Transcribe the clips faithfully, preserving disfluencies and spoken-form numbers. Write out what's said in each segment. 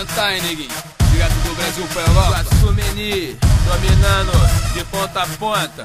sentar, hein, neguinho. Direto do Brasil pra Europa. Souvenir, dominando de ponta a ponta.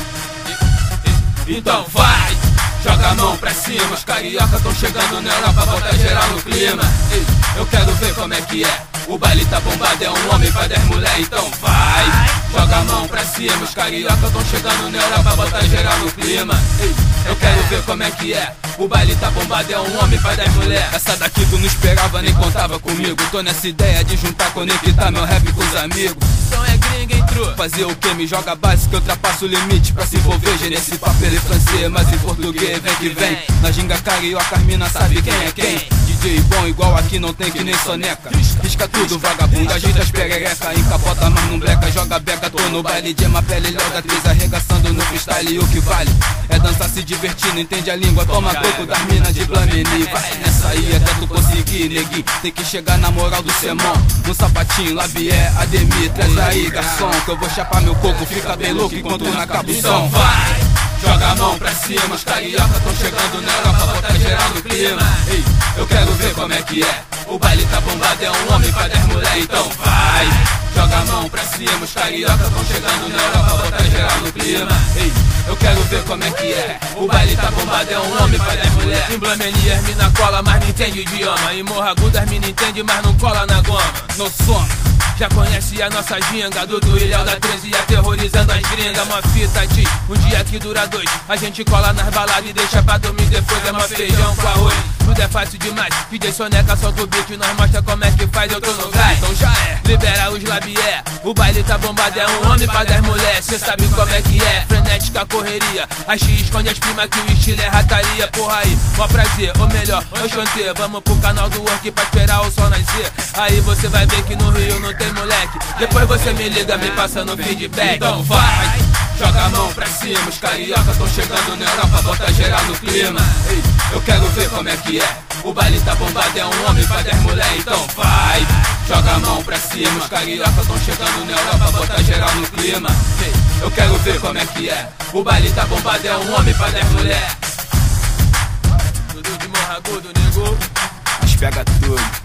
E, e, então vai! Joga a mão pra cima, os carioca tão chegando na Europa, bota geral no clima. Ei, eu quero ver como é que é. O baile tá bombado, é um homem pra dez mulher, então vai. Joga a mão pra cima, os carioca tão chegando na Europa, bota geral no clima. Ei, eu quero ver como é que é. O baile tá bombado, é um homem pra dez mulher. Essa daqui tu não esperava, nem contava comigo. Tô nessa ideia de juntar, conectar meu rap com os amigos. Então é gringa, entrou. Fazer o que? Me joga base que eu ultrapasso o limite pra se envolver. Gê nesse papel em francês, mas em português vem que vem. Na ginga carioca, as mina sabe quem é quem. D J bom igual aqui não tem que nem soneca. Risca tudo, vagabundo, agita as perereca. Encapota, mas não bleca, joga beca. Tô no baile de uma pele logo atriz, arregaçando no freestyle. E o que vale é dançar se divertindo, entende a língua. Toma coco das minas de Blamini. Vai nessa aí até tu conseguir, neguinho. Tem que chegar na moral do sermão. No sapatinho, Labié, Ademir, traz aí, garçom, que eu vou chapar meu coco, fica bem louco enquanto não acaba o som. Então vai, joga a mão pra cima, os carioca tão chegando na Europa, bota geral no clima. Ei, eu quero ver como é que é. O baile tá bombado, é um homem pra dez mulher, então vai. Joga a mão pra cima, os carioca tão chegando na Europa, bota geral no clima. Ei, eu quero ver como é que é. O baile tá bombado, é um homem pra dez mulher. Em Blameni as mina cola, mas não entende o idioma. Em Morro Agudo as mina entende, mas não cola na goma. No som. Já conhece a nossa ginga, Dudu e Léo da treze aterrorizando as gringas. Uma fita de um dia que dura dois. A gente cola nas baladas e deixa pra dormir depois. É uma feijão com arroz, tudo é fácil demais. D J Soneca solta o beat, nós mostra como é que faz. Eu tô no gás, então já é. Libera os Labié, o baile tá bombado, é um homem pra dez mulher. Cê sabe como é que é, frenética correria. A X esconde as primas que o estilo é rataria. Porra aí, mó prazer, ou melhor, ô Xanté, vamos pro canal do Work pra esperar o sol nascer. Aí você vai ver que no Rio não tem moleque. Depois você me liga, me passando feedback. Então vai, joga a mão pra cima, os carioca tão chegando na Europa, bota geral no clima. Ei, eu quero ver como é que é. O baile tá bombado, é um homem pra dez mulher, então vai. Joga a mão pra cima, os carioca tão chegando na Europa, bota geral no clima. Ei, eu quero ver como é que é. O baile tá bombado, é um homem pra dez mulher. Tudo de Morro Agudo, nego. Mas pega tudo.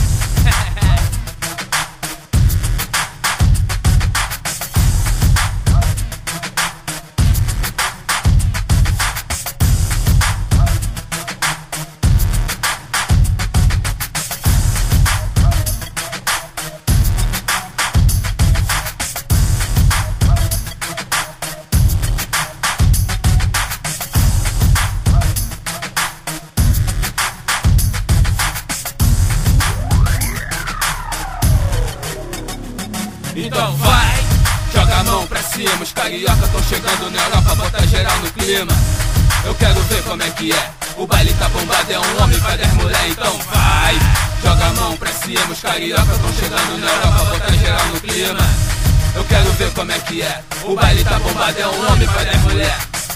Então vai, joga a mão pra cima, os carioca tão chegando na Europa, bota geral no clima. Eu quero ver como é que é. O baile tá bombado, é um homem pra dez mulher, então vai. Joga a mão pra cima, os carioca tão chegando na Europa, bota geral no clima. Eu quero ver como é que é. O baile tá bombado, é um homem pra dez mulher.